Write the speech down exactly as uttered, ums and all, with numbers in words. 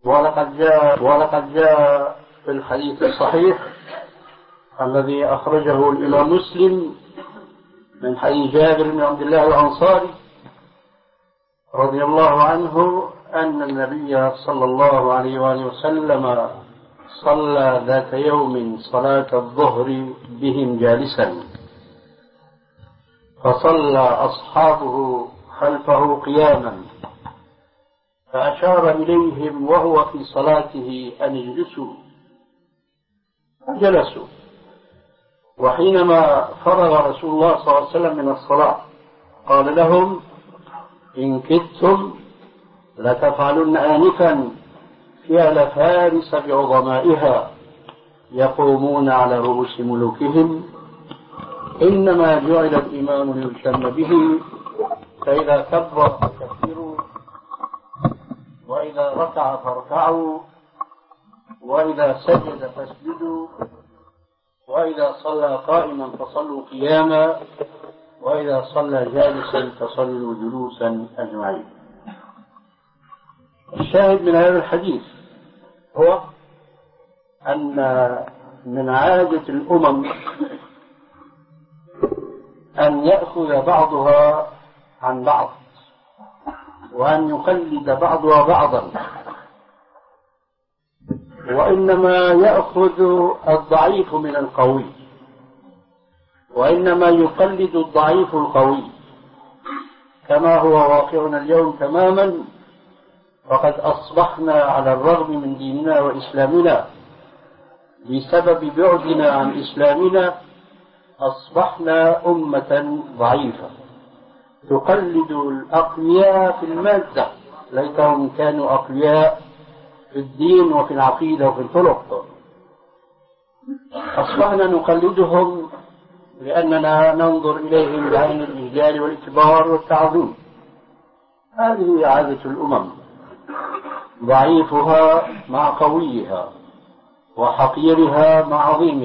ولقد جاء ولقد جاء في الحديث الصحيح الذي أخرجه الإمام مسلم من حديث جابر بن عبد الله الأنصاري رضي الله عنه أن النبي صلى الله عليه وآله وسلم صلى ذات يوم صلاة الظهر بهم جالسا، فصلى أصحابه خلفه قياما، فأشار إليهم وهو في صلاته أن اجلسوا، فجلسوا. وحينما فرغ رسول الله صلى الله عليه وسلم من الصلاة قال لهم: إن كدتم لتفعلن آنفا فعل فارس بعظمائها يقومون على رؤوس ملوكهم، إنما جعل الإمام ليتم به، فإذا كبر فكبروا، وإذا ركع فاركعوا، وإذا سجد فاسجدوا، وإذا صلى قائما فصلوا قياما، وإذا صلى جالسا فصلوا جلوسا أجمعين. الشاهد من هذا الحديث هو أن من عادة الأمم أن يأخذ بعضها عن بعض، وأن يقلد بعضها بعضا، وإنما يأخذ الضعيف من القوي، وإنما يقلد الضعيف القوي، كما هو واقعنا اليوم تماما. وقد أصبحنا على الرغم من ديننا وإسلامنا بسبب بعدنا عن إسلامنا أصبحنا أمة ضعيفة تقلد الأقوياء في المادة، ليتهم كانوا أقوياء في الدين وفي العقيدة وفي الطرق. أصبحنا نقلدهم لأننا ننظر إليهم بعين الإجلال والإكبار والتعظيم. هذه عادة الأمم، ضعيفها مع قويها، وحقيرها مع عظيمها.